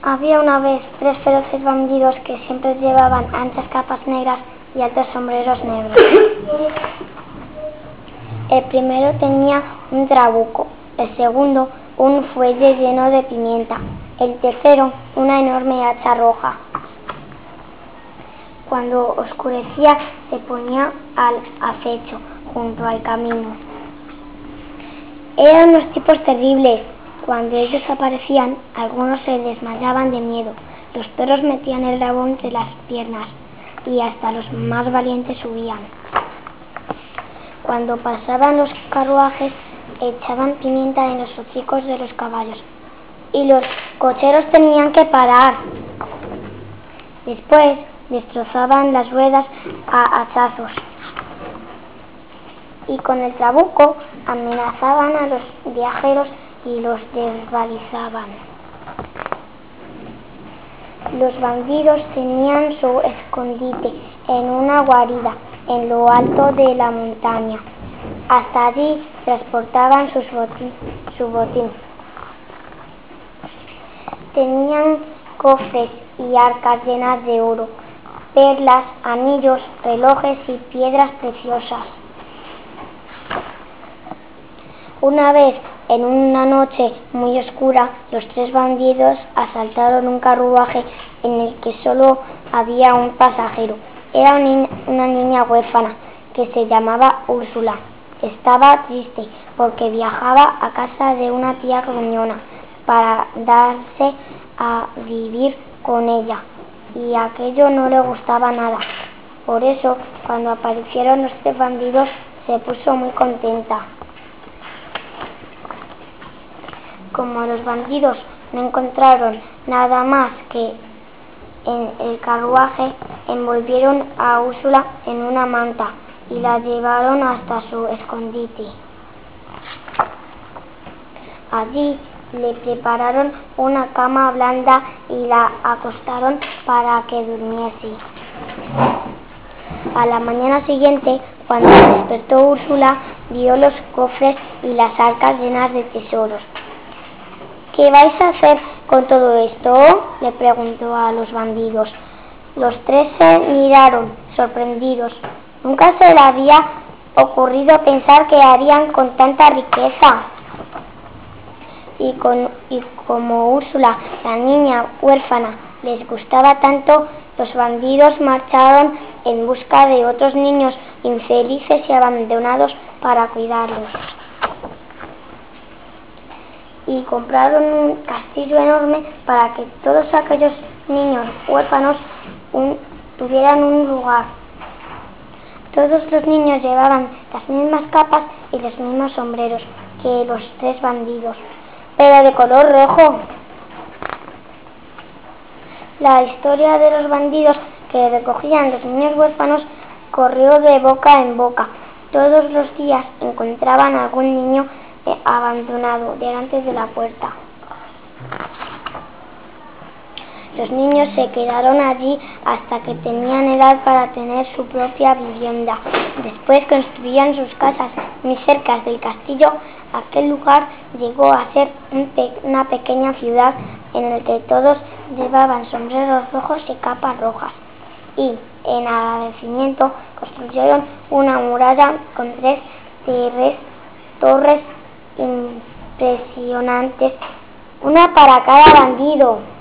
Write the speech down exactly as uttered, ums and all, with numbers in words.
Había una vez tres feroces bandidos que siempre llevaban anchas capas negras y altos sombreros negros. El primero tenía un trabuco, el segundo un fuelle lleno de pimienta, el tercero una enorme hacha roja. Cuando oscurecía se ponía al acecho junto al camino. Eran unos tipos terribles. Cuando ellos aparecían, algunos se desmayaban de miedo, los perros metían el rabo entre las piernas y hasta los más valientes huían. Cuando pasaban los carruajes, echaban pimienta en los hocicos de los caballos y los cocheros tenían que parar. Después destrozaban las ruedas a hachazos y con el trabuco amenazaban a los viajeros y los desvalizaban. Los bandidos tenían su escondite en una guarida en lo alto de la montaña. Hasta allí transportaban sus botín, su botín. Tenían cofres y arcas llenas de oro, perlas, anillos, relojes y piedras preciosas. Una vez, en una noche muy oscura, los tres bandidos asaltaron un carruaje en el que solo había un pasajero. Era una niña huérfana que se llamaba Úrsula. Estaba triste porque viajaba a casa de una tía gruñona para darse a vivir con ella, y aquello no le gustaba nada. Por eso, cuando aparecieron los tres bandidos, se puso muy contenta. Como los bandidos no encontraron nada más que en el carruaje, envolvieron a Úrsula en una manta y la llevaron hasta su escondite. Allí le prepararon una cama blanda y la acostaron para que durmiese. A la mañana siguiente, cuando despertó Úrsula, vio los cofres y las arcas llenas de tesoros. ¿Qué vais a hacer con todo esto?, le preguntó a los bandidos. Los tres se miraron, sorprendidos. Nunca se le había ocurrido pensar qué harían con tanta riqueza. Y, con, y como Úrsula, la niña huérfana, les gustaba tanto, los bandidos marcharon en busca de otros niños infelices y abandonados para cuidarlos. Y compraron un castillo enorme para que todos aquellos niños huérfanos un, tuvieran un lugar. Todos los niños llevaban las mismas capas y los mismos sombreros que los tres bandidos, pero de color rojo. La historia de los bandidos que recogían los niños huérfanos corrió de boca en boca. Todos los días encontraban a algún niño eh, abandonado delante de la puerta. Los niños se quedaron allí hasta que tenían edad para tener su propia vivienda. Después construían sus casas muy cerca del castillo. Aquel lugar llegó a ser un pe- una pequeña ciudad en la que todos llevaban sombreros rojos y capas rojas. Y, en agradecimiento, construyeron una muralla con tres terres, torres impresionantes, una para cada bandido.